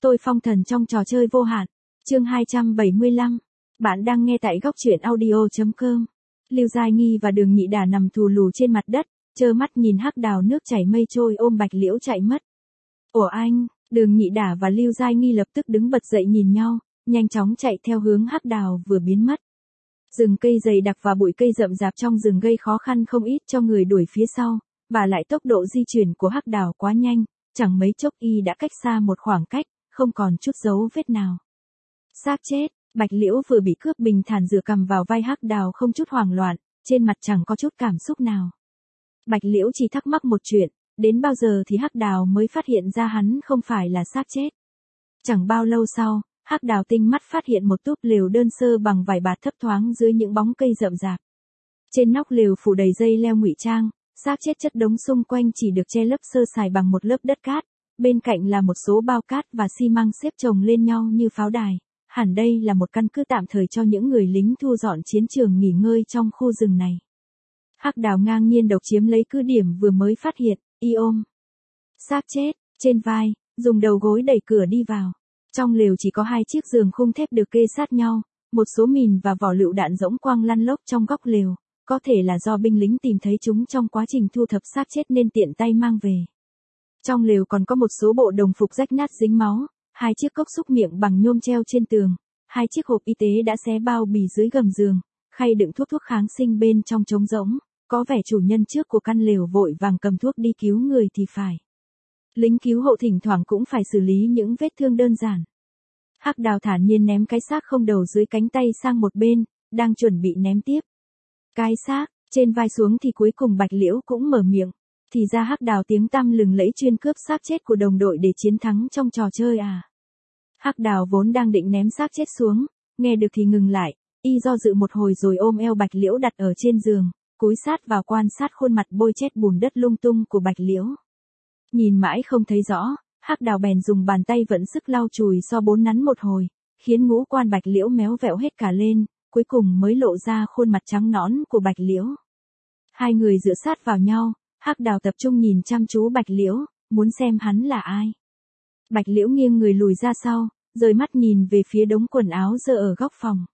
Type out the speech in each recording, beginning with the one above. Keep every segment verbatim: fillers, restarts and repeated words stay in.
Tôi phong thần trong trò chơi vô hạn. Chương hai trăm bảy mươi lăm. Bạn đang nghe tại góc truyện audio chấm com. Lưu Giai Nghi và Đường Nhị Đả nằm thù lù trên mặt đất, trơ mắt nhìn hắc đào nước chảy mây trôi ôm Bạch Liễu chạy mất. Ủa anh, Đường Nhị Đả và Lưu Giai Nghi lập tức đứng bật dậy nhìn nhau, nhanh chóng chạy theo hướng hắc đào vừa biến mất. Rừng cây dày đặc và bụi cây rậm rạp trong rừng gây khó khăn không ít cho người đuổi phía sau, và lại tốc độ di chuyển của hắc đào quá nhanh, chẳng mấy chốc y đã cách xa một khoảng cách, không còn chút dấu vết nào. Xác chết, Bạch Liễu vừa bị cướp bình thản dựa cằm vào vai hắc đào không chút hoảng loạn, trên mặt chẳng có chút cảm xúc nào. Bạch Liễu chỉ thắc mắc một chuyện, đến bao giờ thì hắc đào mới phát hiện ra hắn không phải là xác chết. Chẳng bao lâu sau, hắc đào tinh mắt phát hiện một túp lều đơn sơ bằng vải bạt thấp thoáng dưới những bóng cây rậm rạp. Trên nóc lều phủ đầy dây leo ngụy trang, xác chết chất đống xung quanh chỉ được che lấp sơ sài bằng một lớp đất cát, bên cạnh là một số bao cát và xi măng xếp chồng lên nhau như pháo đài. Hẳn đây là một căn cứ tạm thời cho những người lính thu dọn chiến trường nghỉ ngơi trong khu rừng này. Hắc đào ngang nhiên độc chiếm lấy cứ điểm vừa mới phát hiện, y ôm xác chết trên vai, dùng đầu gối đẩy cửa đi vào. Trong lều chỉ có hai chiếc giường khung thép được kê sát nhau, một số mìn và vỏ lựu đạn rỗng quang lăn lóc trong góc lều, có thể là do binh lính tìm thấy chúng trong quá trình thu thập xác chết nên tiện tay mang về. Trong lều còn có một số bộ đồng phục rách nát dính máu, hai chiếc cốc xúc miệng bằng nhôm treo trên tường, hai chiếc hộp y tế đã xé bao bì dưới gầm giường, khay đựng thuốc thuốc kháng sinh bên trong trống rỗng, có vẻ chủ nhân trước của căn lều vội vàng cầm thuốc đi cứu người thì phải. Lính cứu hộ thỉnh thoảng cũng phải xử lý những vết thương đơn giản. Hắc đào thản nhiên ném cái xác không đầu dưới cánh tay sang một bên, đang chuẩn bị ném tiếp. Cái xác, trên vai xuống thì cuối cùng Bạch Liễu cũng mở miệng. Thì ra hắc đào tiếng tăm lừng lẫy chuyên cướp xác chết của đồng đội để chiến thắng trong trò chơi à. Hắc đào vốn đang định ném xác chết xuống, nghe được thì ngừng lại, y do dự một hồi rồi ôm eo Bạch Liễu đặt ở trên giường, cúi sát vào quan sát khuôn mặt bôi chét bùn đất lung tung của Bạch Liễu. Nhìn mãi không thấy rõ, hắc đào bèn dùng bàn tay vận sức lau chùi so bốn nắn một hồi, khiến ngũ quan Bạch Liễu méo vẹo hết cả lên, cuối cùng mới lộ ra khuôn mặt trắng nõn của Bạch Liễu. Hai người dựa sát vào nhau, hắc đào tập trung nhìn chăm chú Bạch Liễu, muốn xem hắn là ai. Bạch Liễu nghiêng người lùi ra sau, rời mắt nhìn về phía đống quần áo dơ ở góc phòng.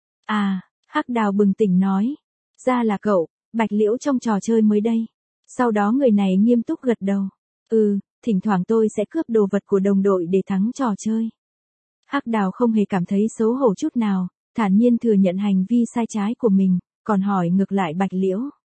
À, hắc đào bừng tỉnh nói, ra là cậu, Bạch Liễu trong trò chơi mới đây. Sau đó người này nghiêm túc gật đầu. Ừ, thỉnh thoảng tôi sẽ cướp đồ vật của đồng đội để thắng trò chơi. Hắc đào không hề cảm thấy xấu hổ chút nào, thản nhiên thừa nhận hành vi sai trái của mình, còn hỏi ngược lại Bạch Liễu.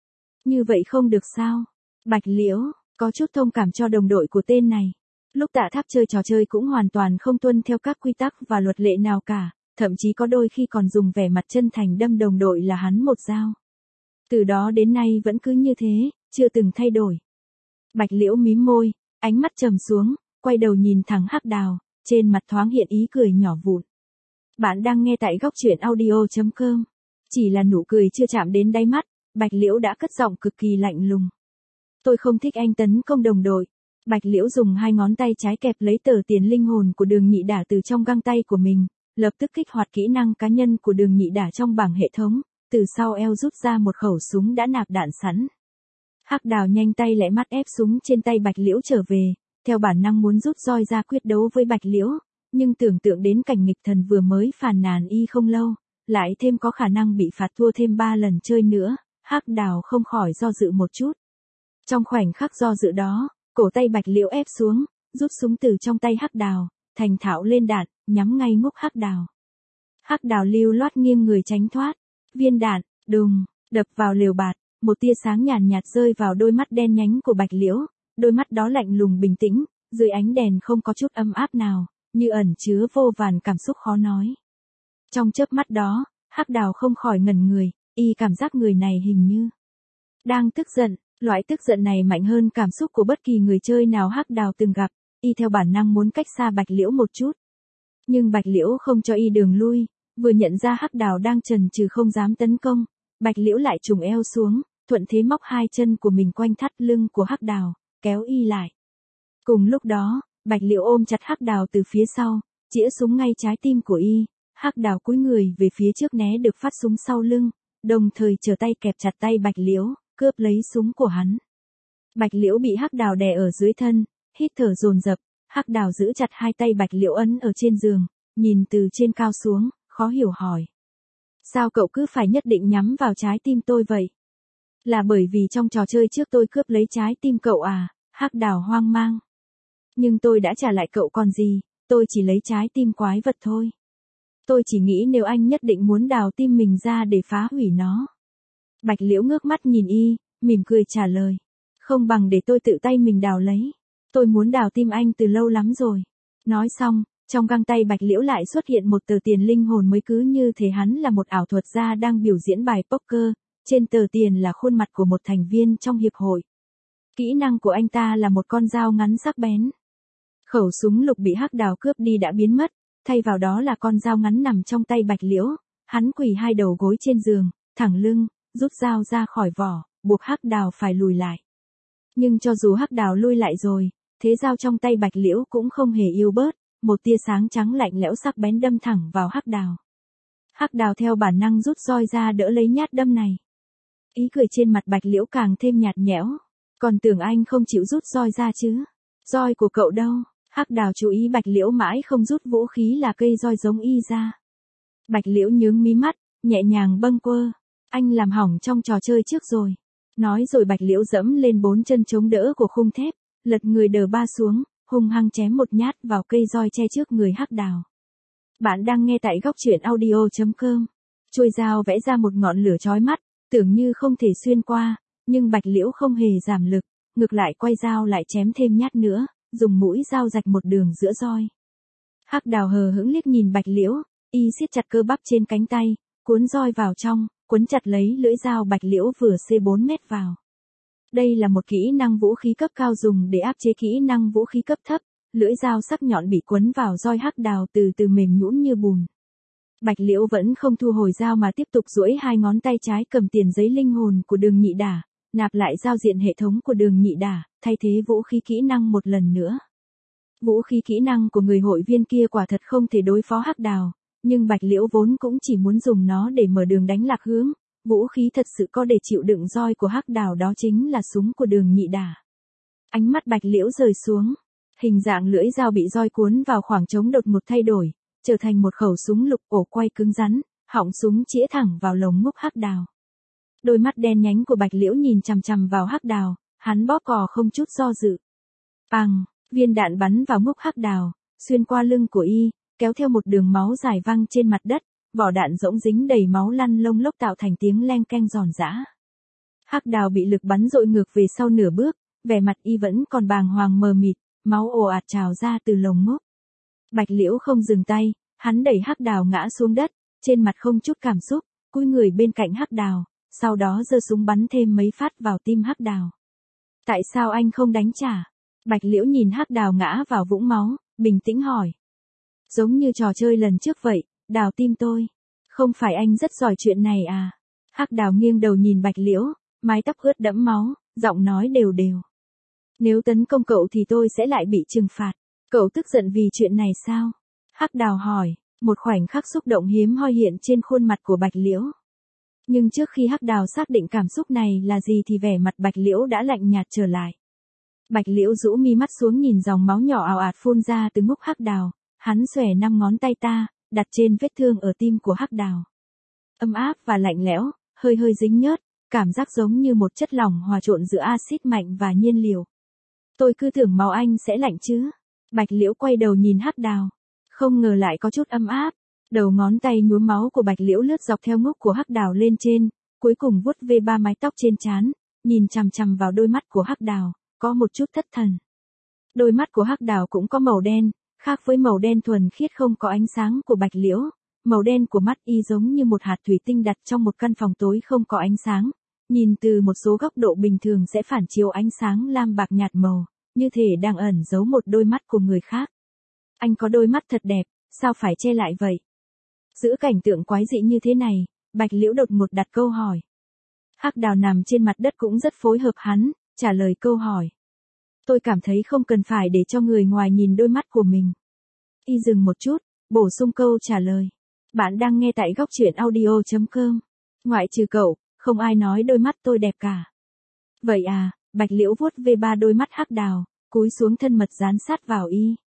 Như vậy không được sao? Bạch Liễu, có chút thông cảm cho đồng đội của tên này. Lúc Tạ Tháp chơi trò chơi cũng hoàn toàn không tuân theo các quy tắc và luật lệ nào cả, thậm chí có đôi khi còn dùng vẻ mặt chân thành đâm đồng đội là hắn một dao. Từ đó đến nay vẫn cứ như thế, chưa từng thay đổi. Bạch Liễu mím môi, ánh mắt trầm xuống, quay đầu nhìn thẳng hắc đào, trên mặt thoáng hiện ý cười nhỏ vụn. Bạn đang nghe tại góc truyện audio chấm com. Chỉ là nụ cười chưa chạm đến đáy mắt, Bạch Liễu đã cất giọng cực kỳ lạnh lùng. Tôi không thích anh tấn công đồng đội. Bạch Liễu dùng hai ngón tay trái kẹp lấy tờ tiền linh hồn của Đường Nhị Đả từ trong găng tay của mình, lập tức kích hoạt kỹ năng cá nhân của Đường Nhị Đả trong bảng hệ thống, từ sau eo rút ra một khẩu súng đã nạp đạn sẵn. Hắc đào nhanh tay lẹ mắt ép súng trên tay Bạch Liễu trở về, theo bản năng muốn rút roi ra quyết đấu với Bạch Liễu, nhưng tưởng tượng đến cảnh nghịch thần vừa mới phàn nàn y không lâu, lại thêm có khả năng bị phạt thua thêm ba lần chơi nữa, hắc đào không khỏi do dự một chút. Trong khoảnh khắc do dự đó, cổ tay Bạch Liễu ép xuống, rút súng từ trong tay hắc đào, thành thạo lên đạn, nhắm ngay ngốc hắc đào. Hắc đào lưu loát nghiêng người tránh thoát, viên đạn, đùng, đập vào lều bạt, một tia sáng nhàn nhạt, nhạt rơi vào đôi mắt đen nhánh của Bạch Liễu, đôi mắt đó lạnh lùng bình tĩnh, dưới ánh đèn không có chút âm áp nào, như ẩn chứa vô vàn cảm xúc khó nói. Trong chớp mắt đó, hắc đào không khỏi ngẩn người, y cảm giác người này hình như đang tức giận. Loại tức giận này mạnh hơn cảm xúc của bất kỳ người chơi nào hắc đào từng gặp, y theo bản năng muốn cách xa Bạch Liễu một chút. Nhưng Bạch Liễu không cho y đường lui, vừa nhận ra hắc đào đang chần chừ không dám tấn công, Bạch Liễu lại trùng eo xuống, thuận thế móc hai chân của mình quanh thắt lưng của hắc đào, kéo y lại. Cùng lúc đó, Bạch Liễu ôm chặt hắc đào từ phía sau, chĩa súng ngay trái tim của y, hắc đào cúi người về phía trước né được phát súng sau lưng, đồng thời trở tay kẹp chặt tay Bạch Liễu, cướp lấy súng của hắn. Bạch Liễu bị hắc đào đè ở dưới thân, hít thở dồn dập, Hắc Đào giữ chặt hai tay Bạch Liễu ấn ở trên giường, nhìn từ trên cao xuống, khó hiểu hỏi. Sao cậu cứ phải nhất định nhắm vào trái tim tôi vậy? Là bởi vì trong trò chơi trước tôi cướp lấy trái tim cậu à? Hắc Đào hoang mang. Nhưng tôi đã trả lại cậu còn gì, tôi chỉ lấy trái tim quái vật thôi. Tôi chỉ nghĩ nếu anh nhất định muốn đào tim mình ra để phá hủy nó. Bạch Liễu ngước mắt nhìn y, mỉm cười trả lời. Không bằng để tôi tự tay mình đào lấy. Tôi muốn đào tim anh từ lâu lắm rồi. Nói xong, trong găng tay Bạch Liễu lại xuất hiện một tờ tiền linh hồn mới, cứ như thể hắn là một ảo thuật gia đang biểu diễn bài poker. Trên tờ tiền là khuôn mặt của một thành viên trong hiệp hội. Kỹ năng của anh ta là một con dao ngắn sắc bén. Khẩu súng lục bị Hắc Đào cướp đi đã biến mất, thay vào đó là con dao ngắn nằm trong tay Bạch Liễu. Hắn quỳ hai đầu gối trên giường, thẳng lưng, rút dao ra khỏi vỏ, buộc Hắc Đào phải lùi lại. Nhưng cho dù Hắc Đào lui lại rồi, thế dao trong tay Bạch Liễu cũng không hề yếu bớt, một tia sáng trắng lạnh lẽo sắc bén đâm thẳng vào Hắc Đào. Hắc Đào theo bản năng rút roi ra đỡ lấy nhát đâm này. Ý cười trên mặt Bạch Liễu càng thêm nhạt nhẽo. Còn tưởng anh không chịu rút roi ra chứ? Roi của cậu đâu? Hắc Đào chú ý Bạch Liễu mãi không rút vũ khí là cây roi giống y ra. Bạch Liễu nhướng mí mắt, nhẹ nhàng bâng quơ. Anh làm hỏng trong trò chơi trước rồi. Nói rồi Bạch Liễu dẫm lên bốn chân chống đỡ của khung thép, lật người đờ ba xuống, hung hăng chém một nhát vào cây roi che trước người Hắc Đào. Bạn đang nghe tại góc truyện audio chấm com. Chuôi dao vẽ ra một ngọn lửa chói mắt, tưởng như không thể xuyên qua, nhưng Bạch Liễu không hề giảm lực, ngược lại quay dao lại chém thêm nhát nữa, dùng mũi dao rạch một đường giữa roi. Hắc Đào hờ hững liếc nhìn Bạch Liễu, y siết chặt cơ bắp trên cánh tay, cuốn roi vào trong, quấn chặt lấy lưỡi dao Bạch Liễu vừa xê bốn mét vào. Đây là một kỹ năng vũ khí cấp cao dùng để áp chế kỹ năng vũ khí cấp thấp, lưỡi dao sắc nhọn bị quấn vào roi Hắc Đào từ từ mềm nhũn như bùn. Bạch Liễu vẫn không thu hồi dao mà tiếp tục duỗi hai ngón tay trái cầm tiền giấy linh hồn của Đường Nhị Đả, nạp lại giao diện hệ thống của Đường Nhị Đả, thay thế vũ khí kỹ năng một lần nữa. Vũ khí kỹ năng của người hội viên kia quả thật không thể đối phó Hắc Đào, nhưng Bạch Liễu vốn cũng chỉ muốn dùng nó để mở đường đánh lạc hướng. Vũ khí thật sự có để chịu đựng roi của Hắc Đào đó chính là súng của Đường Nhị Đả. Ánh mắt Bạch Liễu rời xuống, hình dạng lưỡi dao bị roi cuốn vào khoảng trống đột ngột thay đổi, trở thành một khẩu súng lục ổ quay cứng rắn, họng súng chĩa thẳng vào lồng ngực Hắc Đào. Đôi mắt đen nhánh của Bạch Liễu nhìn chằm chằm vào Hắc Đào, hắn bóp cò không chút do dự. Bang, viên đạn bắn vào ngực Hắc Đào, xuyên qua lưng của y, kéo theo một đường máu dài văng trên mặt đất, vỏ đạn rỗng dính đầy máu lăn lông lốc tạo thành tiếng leng keng giòn giã. Hắc Đào bị lực bắn dội ngược về sau nửa bước, vẻ mặt y vẫn còn bàng hoàng mờ mịt, máu ồ ạt trào ra từ lồng ngực. Bạch Liễu không dừng tay, hắn đẩy Hắc Đào ngã xuống đất, trên mặt không chút cảm xúc, cúi người bên cạnh Hắc Đào, sau đó giơ súng bắn thêm mấy phát vào tim Hắc Đào. Tại sao anh không đánh trả? Bạch Liễu nhìn Hắc Đào ngã vào vũng máu, bình tĩnh hỏi. Giống như trò chơi lần trước vậy, đào tim tôi. Không phải anh rất giỏi chuyện này à? Hắc Đào nghiêng đầu nhìn Bạch Liễu, mái tóc ướt đẫm máu, giọng nói đều đều. Nếu tấn công cậu thì tôi sẽ lại bị trừng phạt. Cậu tức giận vì chuyện này sao? Hắc Đào hỏi, một khoảnh khắc xúc động hiếm hoi hiện trên khuôn mặt của Bạch Liễu. Nhưng trước khi Hắc Đào xác định cảm xúc này là gì thì vẻ mặt Bạch Liễu đã lạnh nhạt trở lại. Bạch Liễu rũ mi mắt xuống nhìn dòng máu nhỏ ào ạt phun ra từ ngực Hắc Đào, hắn xòe năm ngón tay ta, đặt trên vết thương ở tim của Hắc Đào. Ấm áp và lạnh lẽo, hơi hơi dính nhớt, cảm giác giống như một chất lỏng hòa trộn giữa axit mạnh và nhiên liệu. Tôi cứ tưởng máu anh sẽ lạnh chứ. Bạch Liễu quay đầu nhìn Hắc Đào, không ngờ lại có chút ấm áp. Đầu ngón tay nhuốm máu của Bạch Liễu lướt dọc theo ngực của Hắc Đào lên trên, cuối cùng vuốt ve ba mái tóc trên trán, nhìn chằm chằm vào đôi mắt của Hắc Đào, có một chút thất thần. Đôi mắt của Hắc Đào cũng có màu đen, khác với màu đen thuần khiết không có ánh sáng của Bạch Liễu, màu đen của mắt y giống như một hạt thủy tinh đặt trong một căn phòng tối không có ánh sáng, nhìn từ một số góc độ bình thường sẽ phản chiếu ánh sáng lam bạc nhạt màu, như thể đang ẩn giấu một đôi mắt của người khác. Anh có đôi mắt thật đẹp, sao phải che lại vậy? Giữa cảnh tượng quái dị như thế này, Bạch Liễu đột ngột đặt câu hỏi. Hắc Đào nằm trên mặt đất cũng rất phối hợp hắn, trả lời câu hỏi. Tôi cảm thấy không cần phải để cho người ngoài nhìn đôi mắt của mình. Y dừng một chút, bổ sung câu trả lời. Bạn đang nghe tại góc truyện audio chấm com. Ngoại trừ cậu, không ai nói đôi mắt tôi đẹp cả. Vậy à, Bạch Liễu vuốt về ba đôi mắt Hắc Đào, cúi xuống thân mật dán sát vào y.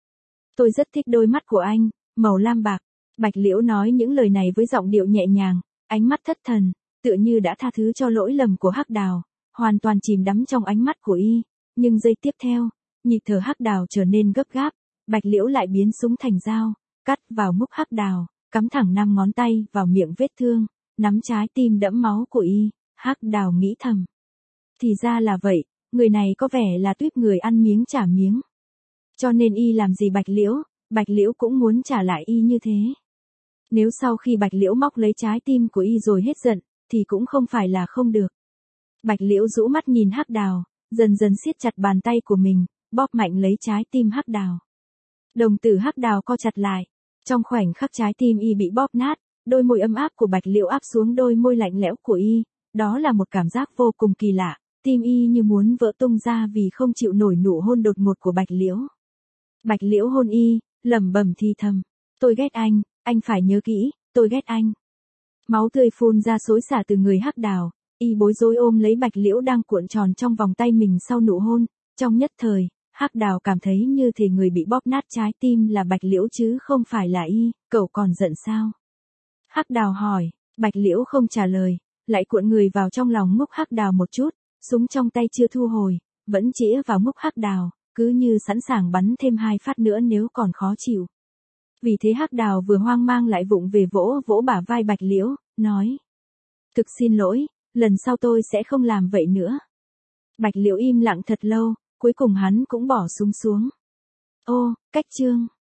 Tôi rất thích đôi mắt của anh, màu lam bạc. Bạch Liễu nói những lời này với giọng điệu nhẹ nhàng, ánh mắt thất thần, tựa như đã tha thứ cho lỗi lầm của Hắc Đào, hoàn toàn chìm đắm trong ánh mắt của y. Nhưng giây tiếp theo, nhịp thở Hắc Đào trở nên gấp gáp, Bạch Liễu lại biến súng thành dao, cắt vào múc Hắc Đào, cắm thẳng năm ngón tay vào miệng vết thương, nắm trái tim đẫm máu của y. Hắc Đào nghĩ thầm. Thì ra là vậy, người này có vẻ là tuýp người ăn miếng trả miếng. Cho nên y làm gì Bạch Liễu, Bạch Liễu cũng muốn trả lại y như thế. Nếu sau khi Bạch Liễu móc lấy trái tim của y rồi hết giận, thì cũng không phải là không được. Bạch Liễu rũ mắt nhìn Hắc Đào, dần dần siết chặt bàn tay của mình, bóp mạnh lấy trái tim Hắc Đào. Đồng tử Hắc Đào co chặt lại. Trong khoảnh khắc trái tim y bị bóp nát, đôi môi ấm áp của Bạch Liễu áp xuống đôi môi lạnh lẽo của y. Đó là một cảm giác vô cùng kỳ lạ, tim y như muốn vỡ tung ra vì không chịu nổi nụ hôn đột ngột của Bạch Liễu. Bạch Liễu hôn y, lẩm bẩm thì thầm. Tôi ghét anh, anh phải nhớ kỹ, tôi ghét anh. Máu tươi phun ra xối xả từ người Hắc Đào, y bối rối ôm lấy Bạch Liễu đang cuộn tròn trong vòng tay mình sau nụ hôn. Trong nhất thời, Hắc Đào cảm thấy như thể người bị bóp nát trái tim là Bạch Liễu chứ không phải là y. Cậu còn giận sao? Hắc Đào hỏi. Bạch Liễu không trả lời, lại cuộn người vào trong lòng múc Hắc Đào một chút, súng trong tay chưa thu hồi, vẫn chĩa vào múc Hắc Đào, cứ như sẵn sàng bắn thêm hai phát nữa nếu còn khó chịu. Vì thế Hắc Đào vừa hoang mang lại vụng về vỗ vỗ bả vai Bạch Liễu, nói. Thực xin lỗi, lần sau tôi sẽ không làm vậy nữa. Bạch Liễu im lặng thật lâu, cuối cùng hắn cũng bỏ súng xuống. Ô, cách chương.